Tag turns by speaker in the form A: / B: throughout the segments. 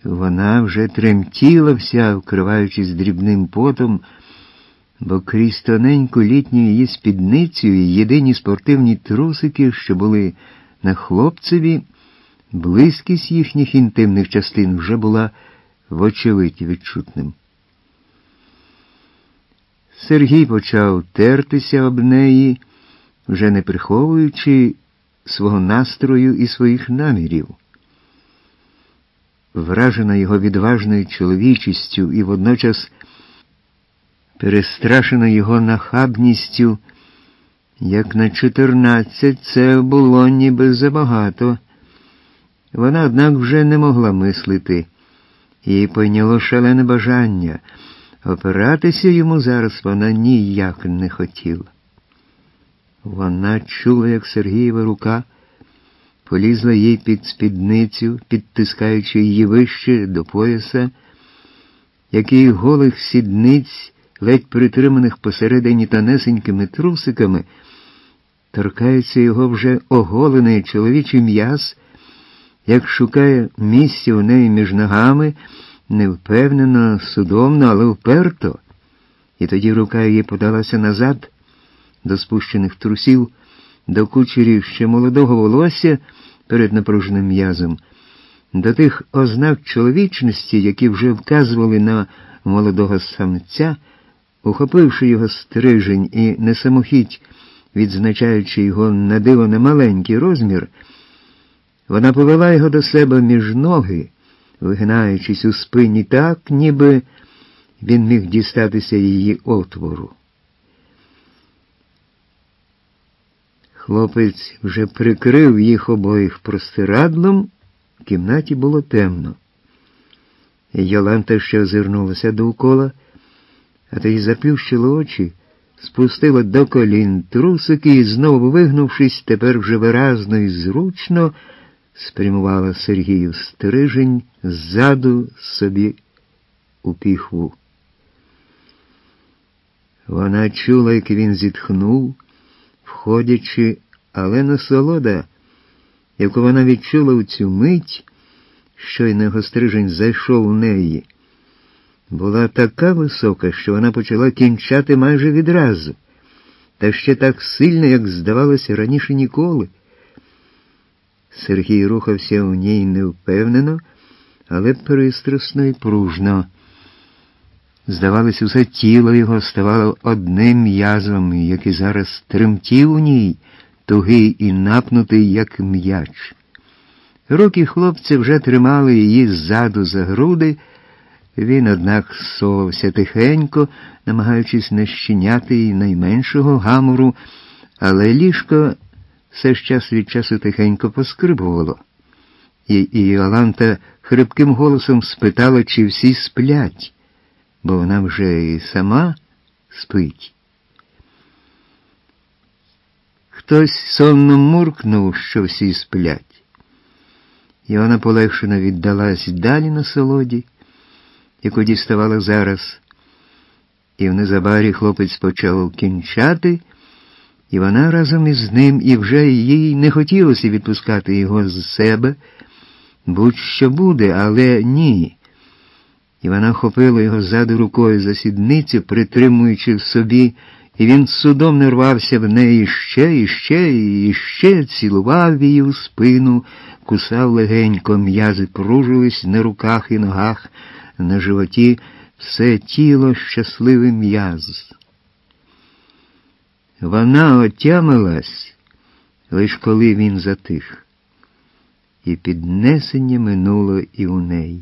A: Вона вже тремтіла вся, вкриваючись дрібним потом, бо крізь тоненьку літню її спідницю і єдині спортивні трусики, що були на хлопцеві, близькість їхніх інтимних частин вже була вочевидь відчутним. Сергій почав тертися об неї, вже не приховуючи свого настрою і своїх намірів. Вражена його відважною чоловічістю і водночас перестрашена його нахабністю, як на 14, це було ніби забагато. Вона, однак, вже не могла мислити. Їй пойняло шалене бажання. Опиратися йому зараз вона ніяк не хотіла. Вона чула, як Сергієва рука полізла їй під спідницю, підтискаючи її вище до пояса, як її голих сідниць, ледь притриманих посередині тонесенькими трусиками, торкається його вже оголений чоловічий м'яз, як шукає місця у неї між ногами, невпевнено, судомно, але вперто. І тоді рука її подалася назад, до спущених трусів, до кучерів ще молодого волосся перед напруженим м'язом, до тих ознак чоловічності, які вже вказували на молодого самця, ухопивши його стрижень і не самохідь, відзначаючи його на диво немаленький розмір, вона повела його до себе між ноги, вигинаючись у спині так, ніби він міг дістатися її отвору. Хлопець вже прикрив їх обоїх простирадлом, в кімнаті було темно. Йоланта ще озирнулася довкола, а тоді заплющила очі, спустила до колін трусики і, знову вигнувшись, тепер вже виразно і зручно, спрямувала Сергію стрижень ззаду собі у піхву. Вона чула, як він зітхнув, входячи, але насолода, яку вона відчула у цю мить, щойно його стрижень зайшов у неї, була така висока, що вона почала кінчати майже відразу, та ще так сильно, як здавалося раніше ніколи. Сергій рухався у ній невпевнено, але пристрасно і пружно. Здавалось, усе тіло його ставало одним м'язом, який зараз тремтів у ній, тугий і напнутий, як м'яч. Руки хлопця вже тримали її ззаду за груди. Він, однак, совався тихенько, намагаючись не щиняти й найменшого гамору, але ліжко все ж час від часу тихенько поскрибувало. І Йоланта хрипким голосом спитала, чи всі сплять, бо вона вже і сама спить. Хтось сонно муркнув, що всі сплять. І вона полегшено віддалась далі насолоді, яку діставала зараз. І в незабарі хлопець почав кінчати, і вона разом із ним, і вже їй не хотілося відпускати його з себе, будь-що буде, але ні. І вона хопила його ззаду рукою за сідницю, притримуючи в собі, і він судом не рвався в неї ще, цілував її у спину, кусав легенько, м'язи кружились на руках і ногах, на животі все тіло щасливий м'яз. Вона отямилась, лиш коли він затих, і піднесення минуло і у неї.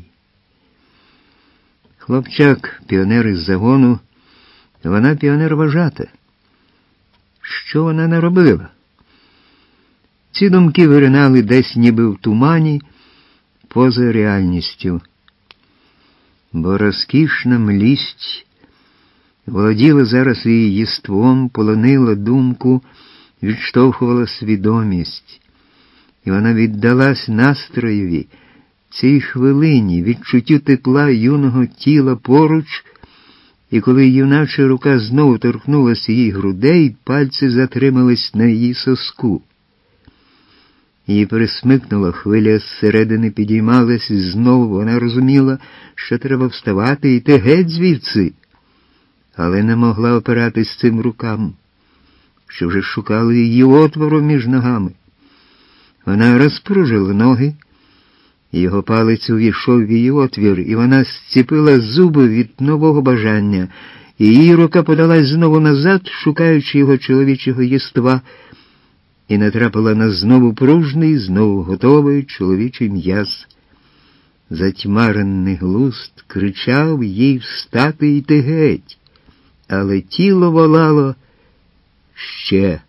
A: Хлопчак – піонер із загону, вона піонер вожата. Що вона наробила? Ці думки виринали десь ніби в тумані, поза реальністю. Бо розкішна млість володіла зараз її єством, полонила думку, відштовхувала свідомість. І вона віддалась настроєві, цій хвилині, відчуттю тепла юного тіла поруч, і коли юнача рука знову торкнулася її грудей, пальці затримались на її соску. Її пересмикнула, хвиля зсередини підіймалась, і знову вона розуміла, що треба вставати і йти геть звідси, але не могла опиратись цим рукам, що вже шукали її отвору між ногами. Вона розпружила ноги, його палець увійшов в її отвір, і вона зціпила зуби від нового бажання, і її рука подалась знову назад, шукаючи його чоловічого єства, і натрапила на знову пружний, знову готовий чоловічий м'яз. Затьмарений глузд кричав їй встати і йти геть, але тіло волало ще.